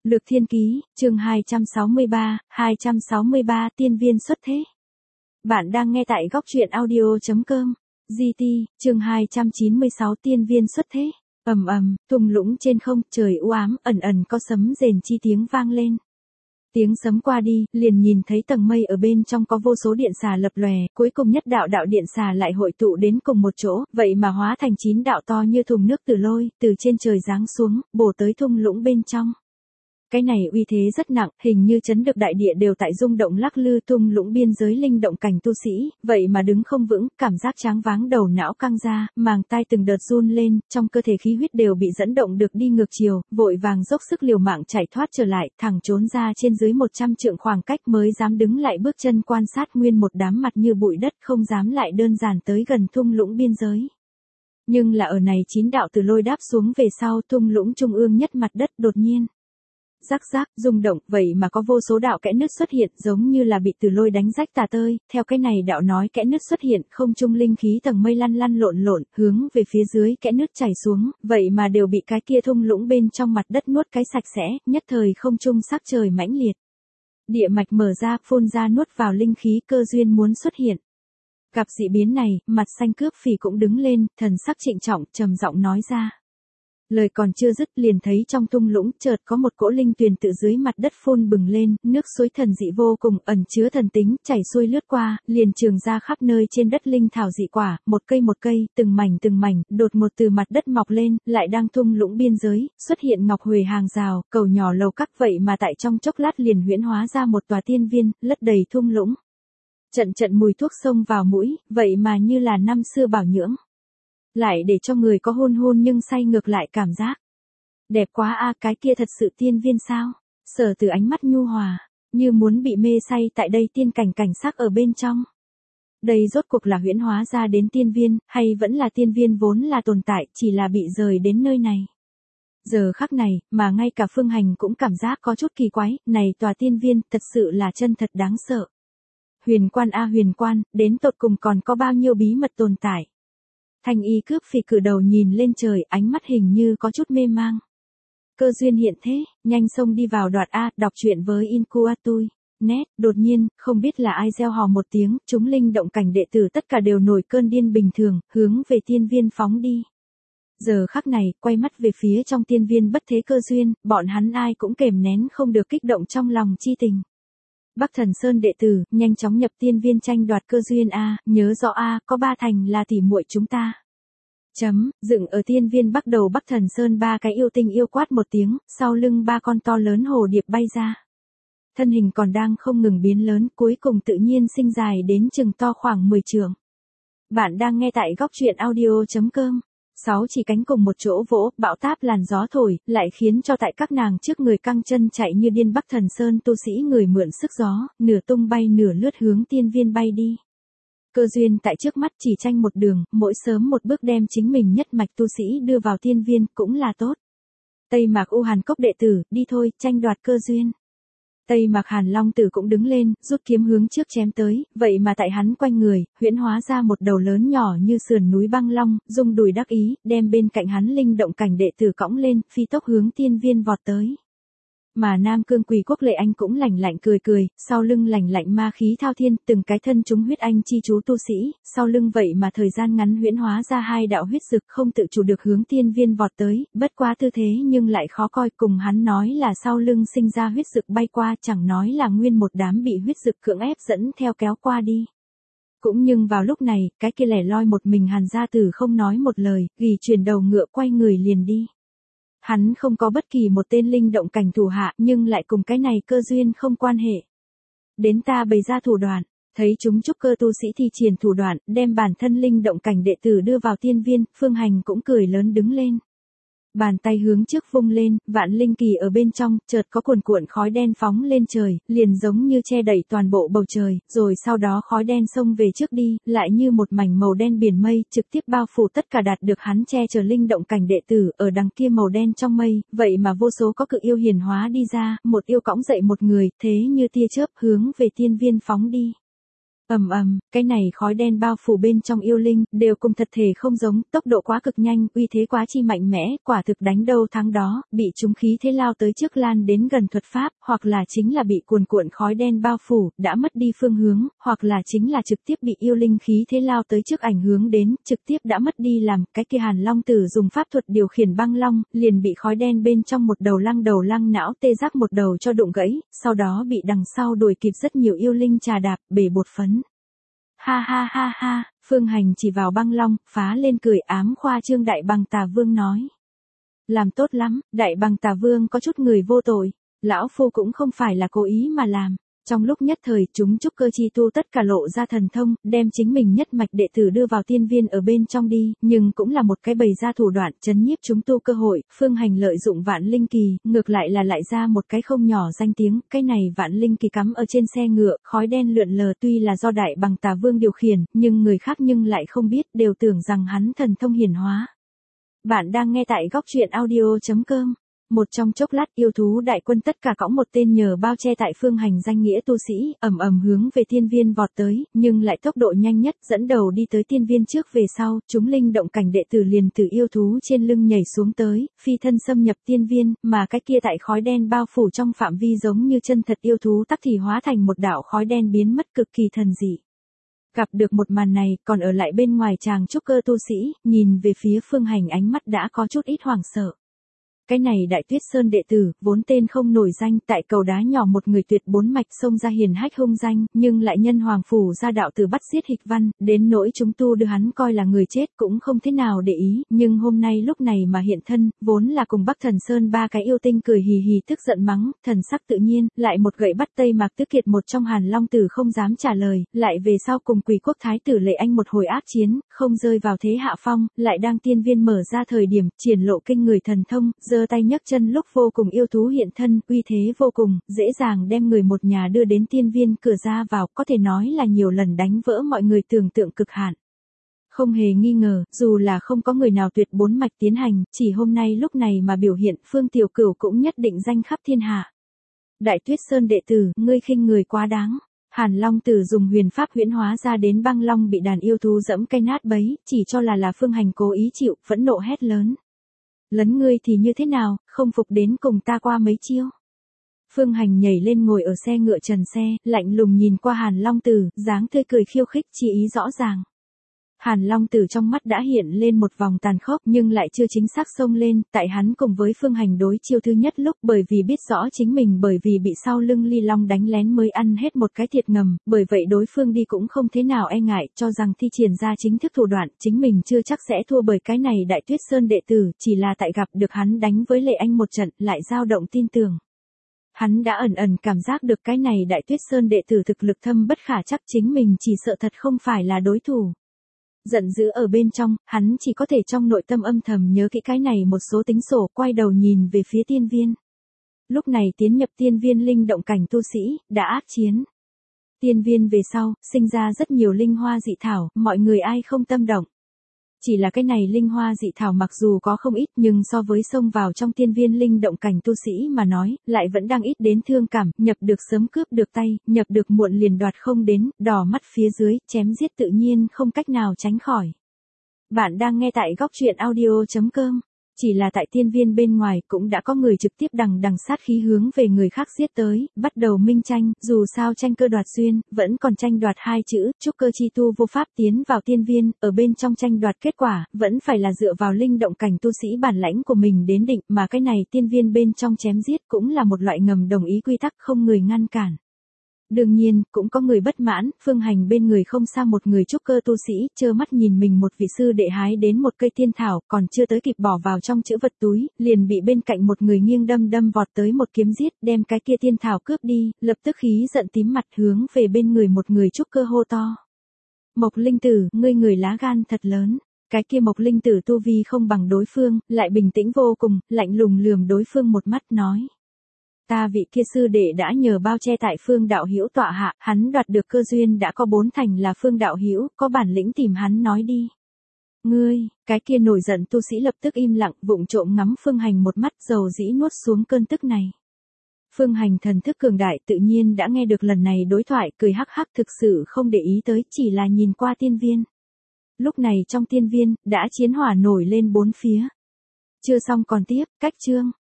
Lược Thiên Ký, chương 263 tiên viên xuất thế. Bạn đang nghe tại góc truyện audio.com. GT, chương 296 tiên viên xuất thế. Thung lũng trên không, trời u ám, ẩn ẩn có sấm rền chi tiếng vang lên. Tiếng sấm qua đi, liền nhìn thấy tầng mây ở bên trong có vô số điện xà lập lòe, cuối cùng nhất đạo điện xà lại hội tụ đến cùng một chỗ, vậy mà hóa thành 9 đạo to như thùng nước từ lôi, từ trên trời giáng xuống, bổ tới thung lũng bên trong. Cái này uy thế rất nặng, hình như chấn được đại địa đều tại rung động lắc lư, thung lũng biên giới linh động cảnh tu sĩ, vậy mà đứng không vững, cảm giác choáng váng, đầu não căng ra, màng tai từng đợt run lên, trong cơ thể khí huyết đều bị dẫn động được đi ngược chiều, vội vàng dốc sức liều mạng chạy thoát trở lại, thẳng trốn ra trên dưới 100 trượng khoảng cách mới dám đứng lại bước chân quan sát nguyên một đám mặt như bụi đất, không dám lại đơn giản tới gần thung lũng biên giới. Nhưng là ở này 9 đạo từ lôi đáp xuống về sau, thung lũng trung ương nhất mặt đất đột nhiên rắc rắc, rung động, vậy mà có vô số đạo kẽ nứt xuất hiện, giống như là bị từ lôi đánh rách tả tơi, theo cái này đạo nói kẽ nứt xuất hiện, không trung linh khí tầng mây lăn lộn, hướng về phía dưới kẽ nứt chảy xuống, vậy mà đều bị cái kia thung lũng bên trong mặt đất nuốt cái sạch sẽ, nhất thời không trung sắc trời mãnh liệt. Địa mạch mở ra, phun ra nuốt vào linh khí, cơ duyên muốn xuất hiện. Gặp dị biến này, mặt xanh cướp phì cũng đứng lên, thần sắc trịnh trọng, trầm giọng nói ra. Lời còn chưa dứt liền thấy trong thung lũng chợt có một cỗ linh tuyền tự dưới mặt đất phun bừng lên, nước suối thần dị vô cùng, ẩn chứa thần tính, chảy xuôi lướt qua, liền trường ra khắp nơi trên đất linh thảo dị quả, một cây, từng mảnh, đột một từ mặt đất mọc lên, lại đang thung lũng biên giới, xuất hiện ngọc huề hàng rào, cầu nhỏ lầu các, vậy mà tại trong chốc lát liền huyễn hóa ra một tòa tiên viên, lấp đầy thung lũng. Trận mùi thuốc xông vào mũi, vậy mà như là năm xưa bảo nhưỡng. Lại để cho người có hôn nhưng say ngược lại cảm giác. Đẹp quá a, cái kia thật sự tiên viên sao? Sở Từ ánh mắt nhu hòa, như muốn bị mê say tại đây tiên cảnh sắc ở bên trong. Đây rốt cuộc là huyễn hóa ra đến tiên viên, hay vẫn là tiên viên vốn là tồn tại, chỉ là bị rời đến nơi này. Giờ khắc này, mà ngay cả Phương Hành cũng cảm giác có chút kỳ quái, này tòa tiên viên, thật sự là chân thật đáng sợ. Huyền quan a huyền quan, đến tột cùng còn có bao nhiêu bí mật tồn tại. Thanh y cướp phì cử đầu nhìn lên trời, ánh mắt hình như có chút mê mang. Cơ duyên hiện thế, nhanh xông đi vào đoạt A, đọc truyện với Incuatui. Net, đột nhiên, không biết là ai reo hò một tiếng, chúng linh động cảnh đệ tử tất cả đều nổi cơn điên bình thường, hướng về tiên viên phóng đi. Giờ khắc này, quay mắt về phía trong tiên viên bất thế cơ duyên, bọn hắn ai cũng kềm nén không được kích động trong lòng chi tình. Bắc Thần Sơn đệ tử, nhanh chóng nhập tiên viên tranh đoạt cơ duyên A, nhớ rõ A, có 3 thành là tỉ muội chúng ta. Dựng ở tiên viên bắt đầu Bắc Thần Sơn 3 cái yêu tinh yêu quát một tiếng, sau lưng 3 con to lớn hồ điệp bay ra. Thân hình còn đang không ngừng biến lớn, cuối cùng tự nhiên sinh dài đến chừng to khoảng 10 trượng. Bạn đang nghe tại góc truyện audio.com. 6 chỉ cánh cùng một chỗ vỗ, bão táp làn gió thổi, lại khiến cho tại các nàng trước người căng chân chạy như điên. Bắc Thần Sơn tu sĩ người mượn sức gió, nửa tung bay nửa lướt hướng tiên viên bay đi. Cơ duyên tại trước mắt chỉ tranh một đường, mỗi sớm một bước đem chính mình nhất mạch tu sĩ đưa vào tiên viên cũng là tốt. Tây Mạc U Hàn Cốc đệ tử, đi thôi, tranh đoạt cơ duyên. Tây Mạc Hàn Long Tử cũng đứng lên, rút kiếm hướng trước chém tới, vậy mà tại hắn quanh người, huyễn hóa ra một đầu lớn nhỏ như sườn núi băng long, rung đùi đắc ý, đem bên cạnh hắn linh động cảnh đệ tử cõng lên, phi tốc hướng tiên viên vọt tới. Mà Nam Cương Quỳ Quốc Lệ Anh cũng lạnh lạnh cười, sau lưng lạnh lạnh ma khí thao thiên, từng cái thân chúng huyết anh chi chú tu sĩ, sau lưng vậy mà thời gian ngắn huyễn hóa ra 2 đạo huyết dực không tự chủ được hướng tiên viên vọt tới, bất quá tư thế nhưng lại khó coi, cùng hắn nói là sau lưng sinh ra huyết dực bay qua, chẳng nói là nguyên một đám bị huyết dực cưỡng ép dẫn theo kéo qua đi. Cũng nhưng vào lúc này, cái kia lẻ loi một mình Hàn gia tử không nói một lời, gỉ chuyển đầu ngựa quay người liền đi. Hắn không có bất kỳ một tên linh động cảnh thủ hạ, nhưng lại cùng cái này cơ duyên không quan hệ. Đến ta bày ra thủ đoạn, thấy chúng trúc cơ tu sĩ thi triển thủ đoạn, đem bản thân linh động cảnh đệ tử đưa vào tiên viên, Phương Hành cũng cười lớn đứng lên. Bàn tay hướng trước vung lên, vạn linh kỳ ở bên trong, chợt có cuồn khói đen phóng lên trời, liền giống như che đậy toàn bộ bầu trời, rồi sau đó khói đen xông về trước đi, lại như một mảnh màu đen biển mây, trực tiếp bao phủ tất cả đạt được hắn che chở linh động cảnh đệ tử, ở đằng kia màu đen trong mây, vậy mà vô số có cự yêu hiển hóa đi ra, một yêu cõng dậy một người, thế như tia chớp hướng về tiên viên phóng đi. Cái này khói đen bao phủ bên trong yêu linh, đều cùng thật thể không giống, tốc độ quá cực nhanh, uy thế quá chi mạnh mẽ, quả thực đánh đâu thắng đó, bị chúng khí thế lao tới trước lan đến gần thuật pháp, hoặc là chính là bị cuồn cuộn khói đen bao phủ, đã mất đi phương hướng, hoặc là chính là trực tiếp bị yêu linh khí thế lao tới trước ảnh hướng đến, trực tiếp đã mất đi làm, cái kia Hàn Long Tử dùng pháp thuật điều khiển băng long, liền bị khói đen bên trong một đầu lăng não tê giác một đầu cho đụng gãy, sau đó bị đằng sau đuổi kịp rất nhiều yêu linh trà đạp, bể bột phấn. Ha ha ha ha, Phương Hành chỉ vào băng long, phá lên cười ám khoa trương Đại Bằng Tà Vương nói. Làm tốt lắm, Đại Bằng Tà Vương có chút người vô tội, lão phu cũng không phải là cố ý mà làm. Trong lúc nhất thời chúng trúc cơ chi tu tất cả lộ ra thần thông, đem chính mình nhất mạch đệ tử đưa vào tiên viên ở bên trong đi, nhưng cũng là một cái bày ra thủ đoạn chấn nhiếp chúng tu cơ hội, Phương Hành lợi dụng Vạn Linh Kỳ, ngược lại là lại ra một cái không nhỏ danh tiếng, cái này Vạn Linh Kỳ cắm ở trên xe ngựa, khói đen lượn lờ tuy là do Đại Bằng Tà Vương điều khiển, nhưng người khác nhưng lại không biết, đều tưởng rằng hắn thần thông hiển hóa. Bạn đang nghe tại góc truyện audio.com. Một trong chốc lát yêu thú đại quân tất cả cõng một tên nhờ bao che tại Phương Hành danh nghĩa tu sĩ, hướng về tiên viên vọt tới, nhưng lại tốc độ nhanh nhất dẫn đầu đi tới tiên viên trước về sau, chúng linh động cảnh đệ tử liền từ yêu thú trên lưng nhảy xuống tới, phi thân xâm nhập tiên viên, mà cái kia tại khói đen bao phủ trong phạm vi giống như chân thật yêu thú tắc thì hóa thành một đạo khói đen biến mất cực kỳ thần dị. Gặp được một màn này, còn ở lại bên ngoài chàng trúc cơ tu sĩ, nhìn về phía Phương Hành ánh mắt đã có chút ít hoảng sợ. Cái này Đại Tuyết Sơn đệ tử, vốn tên không nổi danh, tại cầu đá nhỏ một người tuyệt bốn mạch xông ra hiền hách hung danh, nhưng lại nhân hoàng phủ ra đạo tử bắt giết Hịch Văn, đến nỗi chúng tu đưa hắn coi là người chết cũng không thế nào để ý, nhưng hôm nay lúc này mà hiện thân, vốn là cùng Bắc Thần Sơn ba cái yêu tinh cười hì hì tức giận mắng, thần sắc tự nhiên, lại một gậy bắt Tây Mạc Tứ Kiệt một trong Hàn Long Tử không dám trả lời, lại về sau cùng Quỷ Quốc Thái tử Lệ Anh một hồi ác chiến, không rơi vào thế hạ phong, lại đang tiên viên mở ra thời điểm, triển lộ kinh người thần thông, giơ tay nhấc chân lúc vô cùng yêu thú hiện thân, uy thế vô cùng, dễ dàng đem người một nhà đưa đến tiên viên cửa ra vào, có thể nói là nhiều lần đánh vỡ mọi người tưởng tượng cực hạn. Không hề nghi ngờ, dù là không có người nào tuyệt bốn mạch tiến hành, chỉ hôm nay lúc này mà biểu hiện, Phương Tiểu Cửu cũng nhất định danh khắp thiên hạ. Đại Tuyết Sơn đệ tử, ngươi khinh người quá đáng. Hàn Long Tử dùng huyền pháp huyễn hóa ra đến băng long bị đàn yêu thú dẫm cây nát bấy, chỉ cho là Phương Hành cố ý chịu, phẫn nộ hét lớn. Lấn ngươi thì như thế nào, không phục đến cùng ta qua mấy chiêu. Phương Hành nhảy lên ngồi ở xe ngựa trần xe, lạnh lùng nhìn qua Hàn Long Tử, dáng tươi cười khiêu khích chi ý rõ ràng. Hàn Long Tử trong mắt đã hiện lên một vòng tàn khốc nhưng lại chưa chính xác xông lên, tại hắn cùng với Phương Hành đối chiêu thứ nhất lúc bởi vì biết rõ chính mình bởi vì bị sau lưng Ly Long đánh lén mới ăn hết một cái thiệt ngầm, bởi vậy đối phương đi cũng không thế nào e ngại, cho rằng thi triển ra chính thức thủ đoạn, chính mình chưa chắc sẽ thua bởi cái này Đại Tuyết Sơn đệ tử, chỉ là tại gặp được hắn đánh với Lệ Anh một trận, lại dao động tin tưởng. Hắn đã ẩn cảm giác được cái này Đại Tuyết Sơn đệ tử thực lực thâm bất khả chắc, chính mình chỉ sợ thật không phải là đối thủ. Giận dữ ở bên trong, hắn chỉ có thể trong nội tâm âm thầm nhớ kỹ cái này một số tính sổ, quay đầu nhìn về phía tiên viên. Lúc này tiến nhập tiên viên linh động cảnh tu sĩ, đã ác chiến. Tiên viên về sau, sinh ra rất nhiều linh hoa dị thảo, mọi người ai không tâm động. Chỉ là cái này linh hoa dị thảo mặc dù có không ít nhưng so với xông vào trong tiên viên linh động cảnh tu sĩ mà nói, lại vẫn đang ít đến thương cảm, nhập được sớm cướp được tay, nhập được muộn liền đoạt không đến, đỏ mắt phía dưới, chém giết tự nhiên không cách nào tránh khỏi. Bạn đang nghe tại góc truyện audio.com. Chỉ là tại tiên viên bên ngoài cũng đã có người trực tiếp đằng sát khí hướng về người khác giết tới, bắt đầu minh tranh, dù sao tranh cơ đoạt duyên, vẫn còn tranh đoạt hai chữ, trúc cơ chi tu vô pháp tiến vào tiên viên, ở bên trong tranh đoạt kết quả, vẫn phải là dựa vào linh động cảnh tu sĩ bản lãnh của mình đến định, mà cái này tiên viên bên trong chém giết cũng là một loại ngầm đồng ý quy tắc không người ngăn cản. Đương nhiên, cũng có người bất mãn, Phương Hành bên người không xa một người trúc cơ tu sĩ, trơ mắt nhìn mình một vị sư đệ hái đến một cây tiên thảo, còn chưa tới kịp bỏ vào trong chữ vật túi, liền bị bên cạnh một người nghiêng đâm vọt tới một kiếm giết, đem cái kia tiên thảo cướp đi, lập tức khí giận tím mặt hướng về bên người một người trúc cơ hô to. Mộc Linh Tử, ngươi người lá gan thật lớn. Cái kia Mộc Linh Tử tu vi không bằng đối phương, lại bình tĩnh vô cùng, lạnh lùng lườm đối phương một mắt nói. Ta vị kia sư đệ đã nhờ bao che tại Phương đạo hữu tọa hạ, hắn đoạt được cơ duyên đã có 4 thành là Phương đạo hữu, có bản lĩnh tìm hắn nói đi. Ngươi, cái kia nổi giận tu sĩ lập tức im lặng, vụng trộm ngắm Phương Hành một mắt, dầu dĩ nuốt xuống cơn tức này. Phương Hành thần thức cường đại tự nhiên đã nghe được lần này đối thoại, cười hắc hắc thực sự không để ý tới, chỉ là nhìn qua tiên viên. Lúc này trong tiên viên, đã chiến hỏa nổi lên bốn phía. Chưa xong còn tiếp, cách chương.